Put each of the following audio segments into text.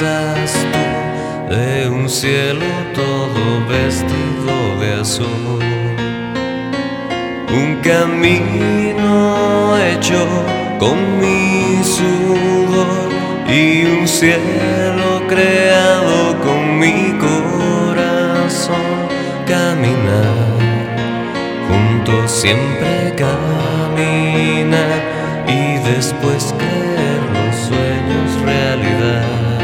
cruzas tú de un cielo todo vestido de azul, un camino hecho con mi sudor y un cielo creado con mi corazón. Caminar juntos, siempre caminar y después creer los sueños realidad.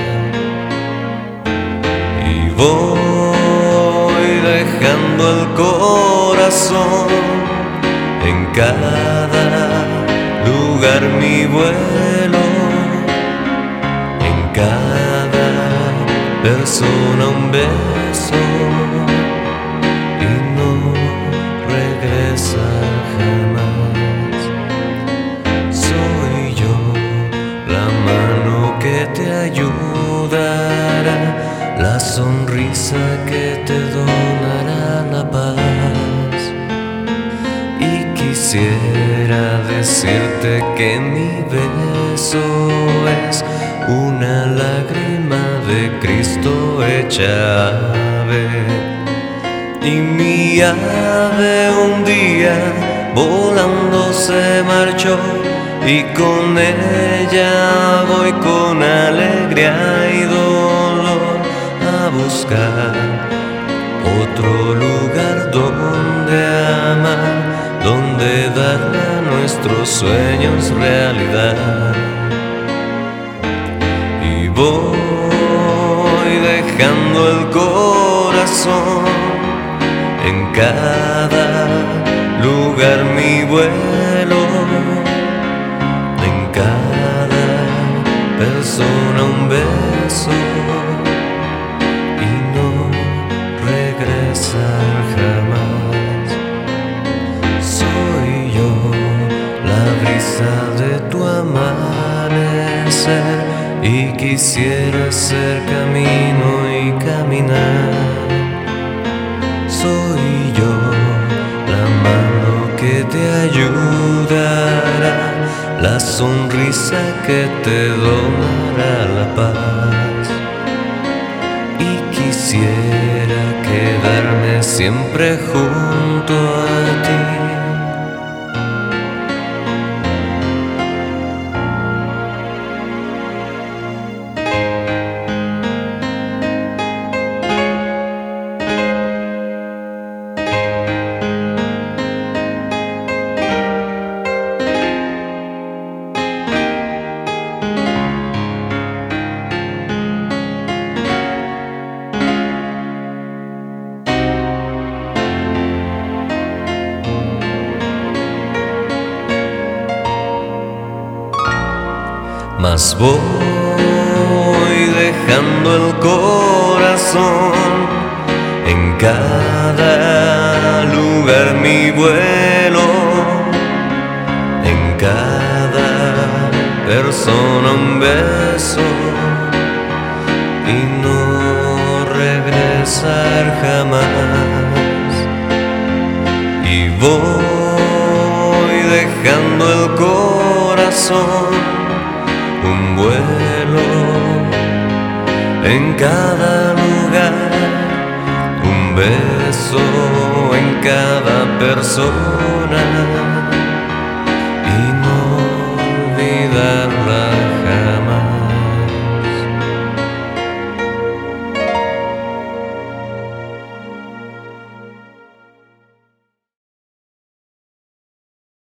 Y voy dejando el corazón en cada lugar mi vuelo, en cada persona un beso, y no regresa jamás. Soy yo la mano que te ayudará, la sonrisa que te donará la paz. Y quisiera decirte que mi beso es una lágrima de Cristo hecha ave, y mi ave un día volando se marchó, y con ella voy con alegría y dolor a buscar otro lugar donde amar, donde darle a nuestros sueños realidad. Y voy dejando el corazón en cada lugar mi vuelo, en cada persona un beso, y no regresar jamás. Soy yo la brisa de tu amanecer, y quisiera ser camino y caminar. Soy yo la mano que te ayudará, la sonrisa que te donará la paz. Y quisiera quedarme siempre junto a ti. Mas voy dejando el corazón en cada lugar mi vuelo, en cada persona un beso, y no regresar jamás. Y voy dejando el corazón un vuelo en cada lugar, un beso en cada persona,